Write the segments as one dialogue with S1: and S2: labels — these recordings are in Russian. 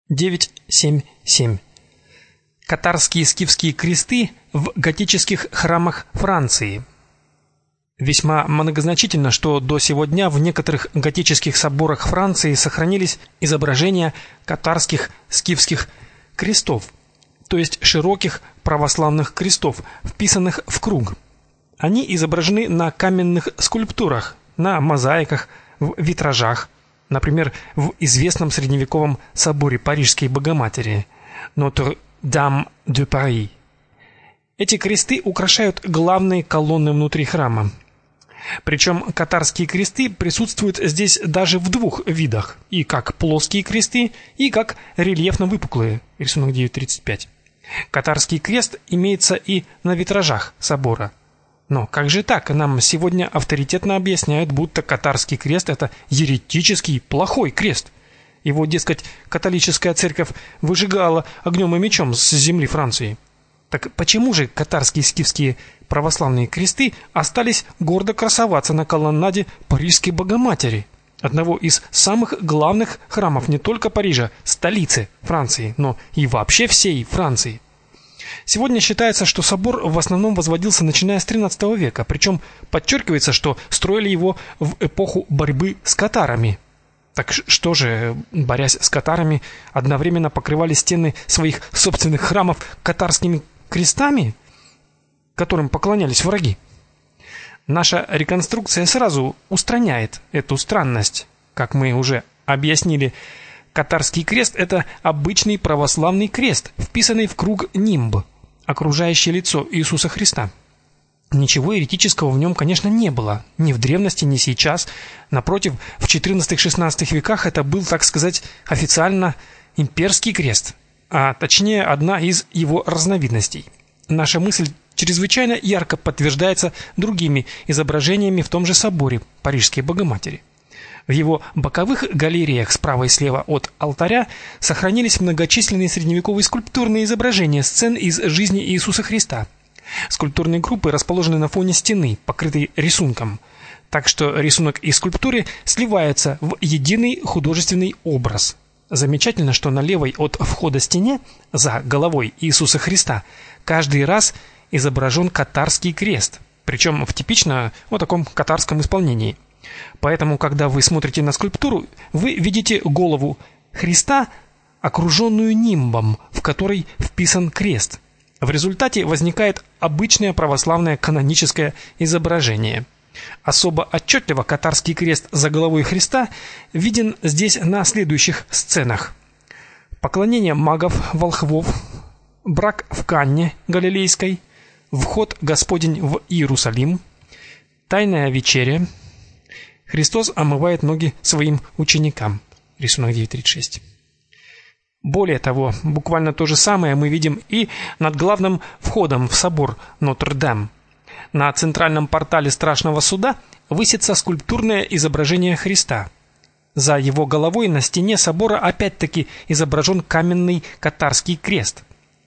S1: 977. Катарские скифские кресты в готических храмах Франции. Весьма многозначительно, что до сего дня в некоторых готических соборах Франции сохранились изображения катарских скифских крестов, то есть широких православных крестов, вписанных в круг. Они изображены на каменных скульптурах, на мозаиках, в витражах, например, в известном средневековом соборе Парижской Богоматери Нотр-Дам-де-Пари. Эти кресты украшают главные колонны внутри храма. Причем катарские кресты присутствуют здесь даже в двух видах: и как плоские кресты, и как рельефно-выпуклые. Рисунок 9.35. Катарский крест имеется и на витражах собора. Но как же так? Нам сегодня авторитетно объясняют, будто катарский крест — это еретический, плохой крест. Его, дескать, католическая церковь выжигала огнем и мечом с земли Франции. Так почему же катарские скифские православные кресты остались гордо красоваться на колоннаде Парижской Богоматери, одного из самых главных храмов не только Парижа, столицы Франции, но и вообще всей Франции? Сегодня считается, что собор в основном возводился начиная с XIII века, причем подчеркивается, что строили его в эпоху борьбы с катарами. Так что же, борясь с катарами, одновременно покрывали стены своих собственных храмов катарскими крестами, которым поклонялись враги? Наша реконструкция сразу устраняет эту странность. Как мы уже объяснили, катарский крест — это обычный православный крест, вписанный в круг нимб, окружающий лицо Иисуса Христа. Ничего еретического в нем, конечно, не было, ни в древности, ни сейчас. Напротив, в XIV-XVI веках это был, так сказать, официально имперский крест, а точнее одна из его разновидностей. Наша мысль чрезвычайно ярко подтверждается другими изображениями в том же соборе Парижской Богоматери. В его боковых галереях справа и слева от алтаря сохранились многочисленные средневековые скульптурные изображения сцен из жизни Иисуса Христа. Скульптурные группы расположены на фоне стены, покрытой рисунком, так что рисунок и скульптуры сливаются в единый художественный образ. Замечательно, что на левой от входа стене, за головой Иисуса Христа, каждый раз изображен катарский крест, причем в типично вот таком катарском исполнении. Поэтому, когда вы смотрите на скульптуру, вы видите голову Христа, окруженную нимбом, в который вписан крест. В результате возникает обычное православное каноническое изображение. Особо отчетливо катарский крест за головой Христа виден здесь на следующих сценах: поклонение магов-волхвов, брак в Канне Галилейской, вход Господень в Иерусалим, тайная вечеря, Христос омывает ноги своим ученикам. Рисунок 9.36. Более того, буквально то же самое мы видим и над главным входом в собор Нотр-Дам. На центральном портале Страшного Суда высится скульптурное изображение Христа. За его головой на стене собора опять-таки изображен каменный катарский крест.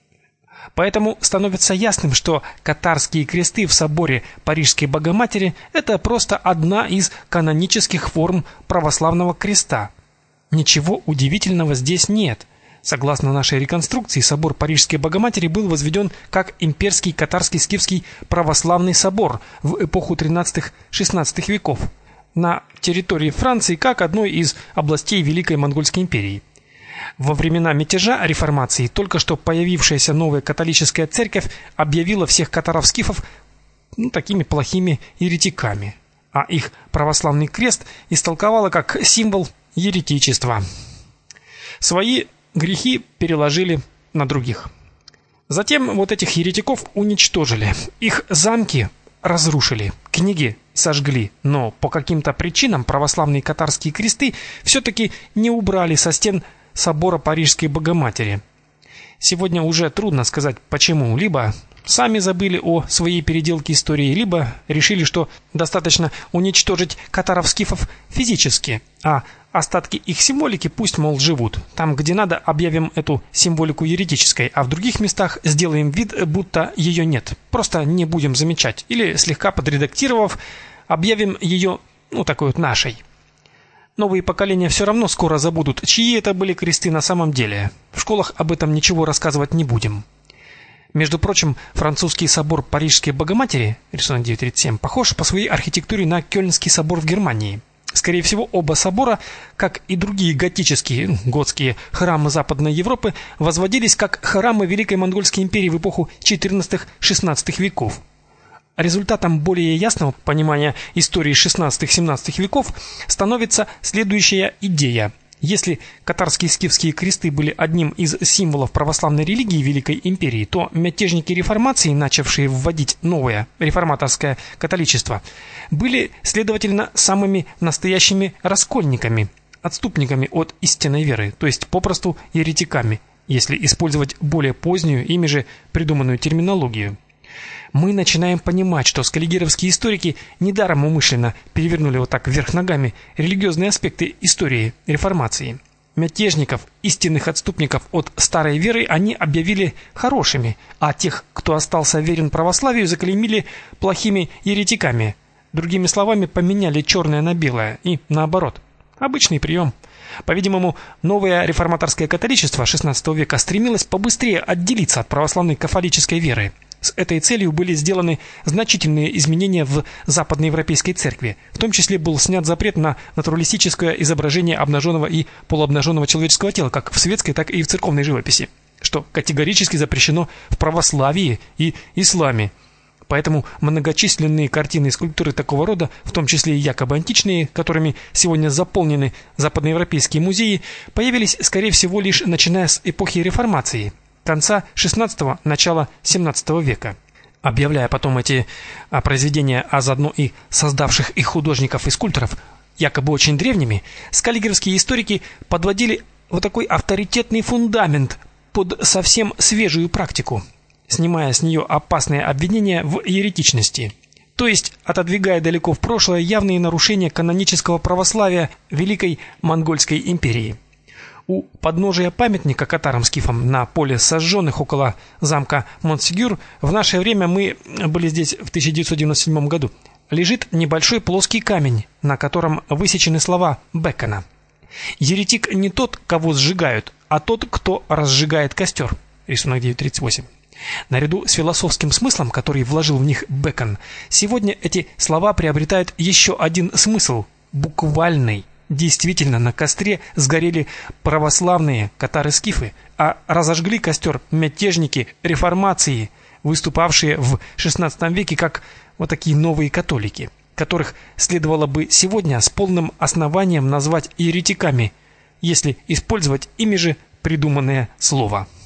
S1: Поэтому становится ясным, что катарские кресты в соборе Парижской Богоматери — это просто одна из канонических форм православного креста. Ничего удивительного здесь нет. Согласно нашей реконструкции, собор Парижской Богоматери был возведен как имперский катарский скифский православный собор в эпоху XIII-XVI веков на территории Франции как одной из областей Великой Монгольской империи. Во времена мятежа реформации только что появившаяся новая католическая церковь объявила всех катаров-скифов такими плохими еретиками, а их православный крест истолковала как символ еретичества. Свои грехи переложили на других. Затем вот этих еретиков уничтожили, их замки разрушили, книги сожгли, но по каким-то причинам православные катарские кресты все-таки не убрали со стен собора Парижской Богоматери. Сегодня уже трудно сказать почему. Либо сами забыли о своей переделке истории, либо решили, что достаточно уничтожить катаров-скифов физически, а остатки их символики пусть, мол, живут. Там, где надо, объявим эту символику еретической, а в других местах сделаем вид, будто ее нет. Просто не будем замечать. Или, слегка подредактировав, объявим ее, такой вот нашей. новые поколения все равно скоро забудут, чьи это были кресты на самом деле. В школах об этом ничего рассказывать не будем. Между прочим, французский собор Парижской Богоматери, рисунок 937, похож по своей архитектуре на Кёльнский собор в Германии. Скорее всего, оба собора, как и другие готические, готские храмы Западной Европы, возводились как храмы Великой Монгольской империи в эпоху XIV-XVI веков. Результатом более ясного понимания истории XVI-XVII веков становится следующая идея. Если катарские скифские кресты были одним из символов православной религии Великой империи, то мятежники реформации, начавшие вводить новое реформаторское католичество, были, следовательно, самыми настоящими раскольниками, отступниками от истинной веры, то есть попросту еретиками, если использовать более позднюю, ими же придуманную терминологию. Мы начинаем понимать, что скаллигеровские историки недаром умышленно перевернули вот так вверх ногами религиозные аспекты истории реформации. Мятежников, истинных отступников от старой веры они объявили хорошими, а тех, кто остался верен православию, заклеймили плохими еретиками. Другими словами, поменяли черное на белое и наоборот. Обычный прием. По-видимому, новое реформаторское католичество XVI века стремилось побыстрее отделиться от православной кафолической веры. С этой целью были сделаны значительные изменения в западноевропейской церкви. В том числе был снят запрет на натуралистическое изображение обнаженного и полуобнаженного человеческого тела, как в светской, так и в церковной живописи, что категорически запрещено в православии и исламе. Поэтому многочисленные картины и скульптуры такого рода, в том числе и якобы античные, которыми сегодня заполнены западноевропейские музеи, появились, скорее всего, лишь начиная с эпохи реформации, конца XVI – начала XVII века. Объявляя потом эти произведения, а заодно и создавших их художников и скульпторов, якобы очень древними, скаллигеровские историки подводили вот такой авторитетный фундамент под совсем свежую практику, снимая с нее опасные обвинения в еретичности, то есть отодвигая далеко в прошлое явные нарушения канонического православия Великой Монгольской империи. У подножия памятника катарам-скифам на поле сожженных около замка Монсигюр, в наше время, мы были здесь в 1997 году, лежит небольшой плоский камень, на котором высечены слова Бэкона. «Еретик не тот, кого сжигают, а тот, кто разжигает костер». Рисунок 938. Наряду с философским смыслом, который вложил в них Бэкон, сегодня эти слова приобретают еще один смысл – буквальный. Действительно, на костре сгорели православные катары-скифы, а разожгли костер мятежники реформации, выступавшие в XVI веке как вот такие новые католики, которых следовало бы сегодня с полным основанием назвать еретиками, если использовать ими же придуманное слово.